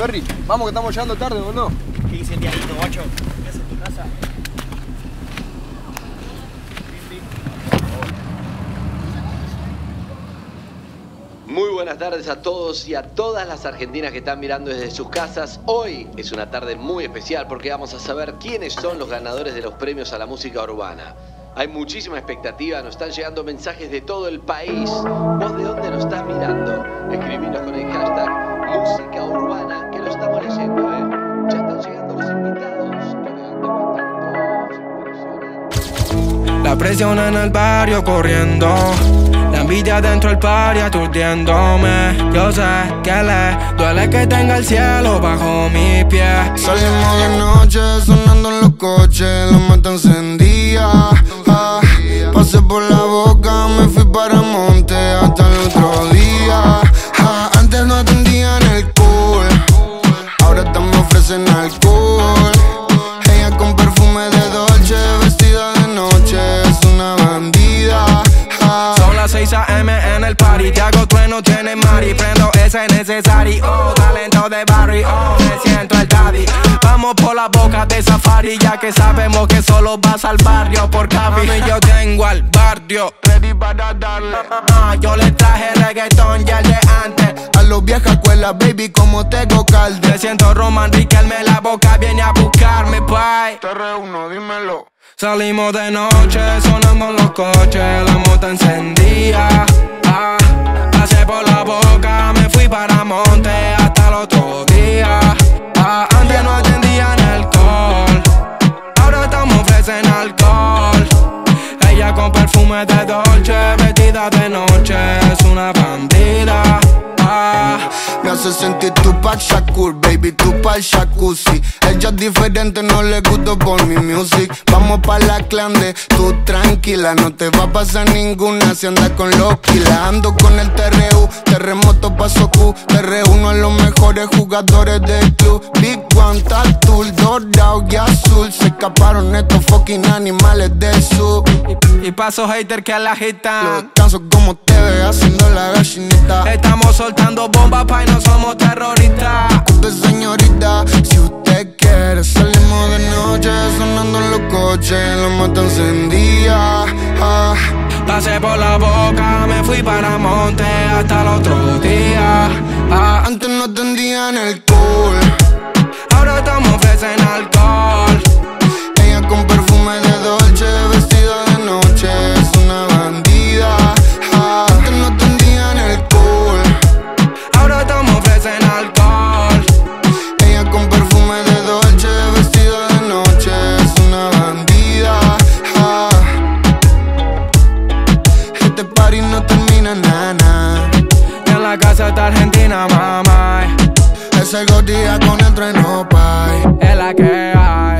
Berry, vamos que estamos llegando tarde, boludo. ¿Qué dice el diablito, guacho? ¿Qué haces en tu casa? Muy buenas tardes a todos y a todas las argentinas que están mirando desde sus casas. Hoy es una tarde muy especial porque vamos a saber quiénes son los ganadores de los premios a la música urbana. Hay muchísima expectativa, nos están llegando mensajes de todo el país. ¿Vos de dónde nos estás mirando? Escribinos con el hashtag música urbana, que lo estamos leyendo, Ya están llegando los invitados. La presión en el barrio corriendo, la envidia dentro del party aturdiéndome. Yo sé que le duele que tenga el cielo bajo mi pie. Salimos de noche sonando en los coches, la mata encendía. Pasé por la boca, me fui para Monte hasta el otro día. Antes no atendían el cool, ahora me ofrecen alcohol. Ella con perfume de Dolce, vestida de noche, es una bandida. Son las 6 AM en el party, te hago trueno, tienes mari. Prendo ese necesario, talento de barrio, me siento el daddy. Vamos por la boca de safari, ya que sabemos que solo vas al barrio por Cavi. Mami, yo tengo al barrio ready para darle. Yo le traje reggaetón ya el de antes. A los viejas escuelas, baby, como tengo calde. Me siento Roman Riquelme, la boca viene a buscarme, bye. Te reúno, dímelo. Salimos de noche, sonando en los coches, la moto encendía. Pasé por la boca, me fui para Monte hasta el otro día. Antes no atendían alcohol, ahora estamos ofrecen alcohol. Ella con perfume de Dolce, vestida de noche, es una bandida. Me hace sentir Tupac Shakur, baby, Tupac Jacuzzi. Ella es diferente, no le gusto por mi music. Vamos pa' la clande, tú tranquila, no te va a pasar ninguna si andas con los kilas. Ando con el TRU, terremoto paso Q. Te reúno a los mejores jugadores del club. Big One, Tattoo, dorado y azul. Se escaparon estos fucking animales del sur. Y paso hater que la agitan. Los canso como te ve haciendo la gallinita. Estamos soltando bombas, pa' y no somos terroristas. Disculpe señorita, si usted quiere salimos de noche, sonando en los coches, la mata encendía. Pasé por la boca, me fui para Monte hasta el otro día. Antes no atendían el cool, ahora estamos ofrecen alcohol. Ella con perfume de Dolce, vestida de noche, es una bandida. Antes no atendían el cool, ahora estamos ofrecen alcohol. Ella con perfume de Dolce, vestida de noche, es una bandida. Este party no termina nada. En la casa está Argentina, mamá. Ese gordilla con el trueno, pay. Es la que hay.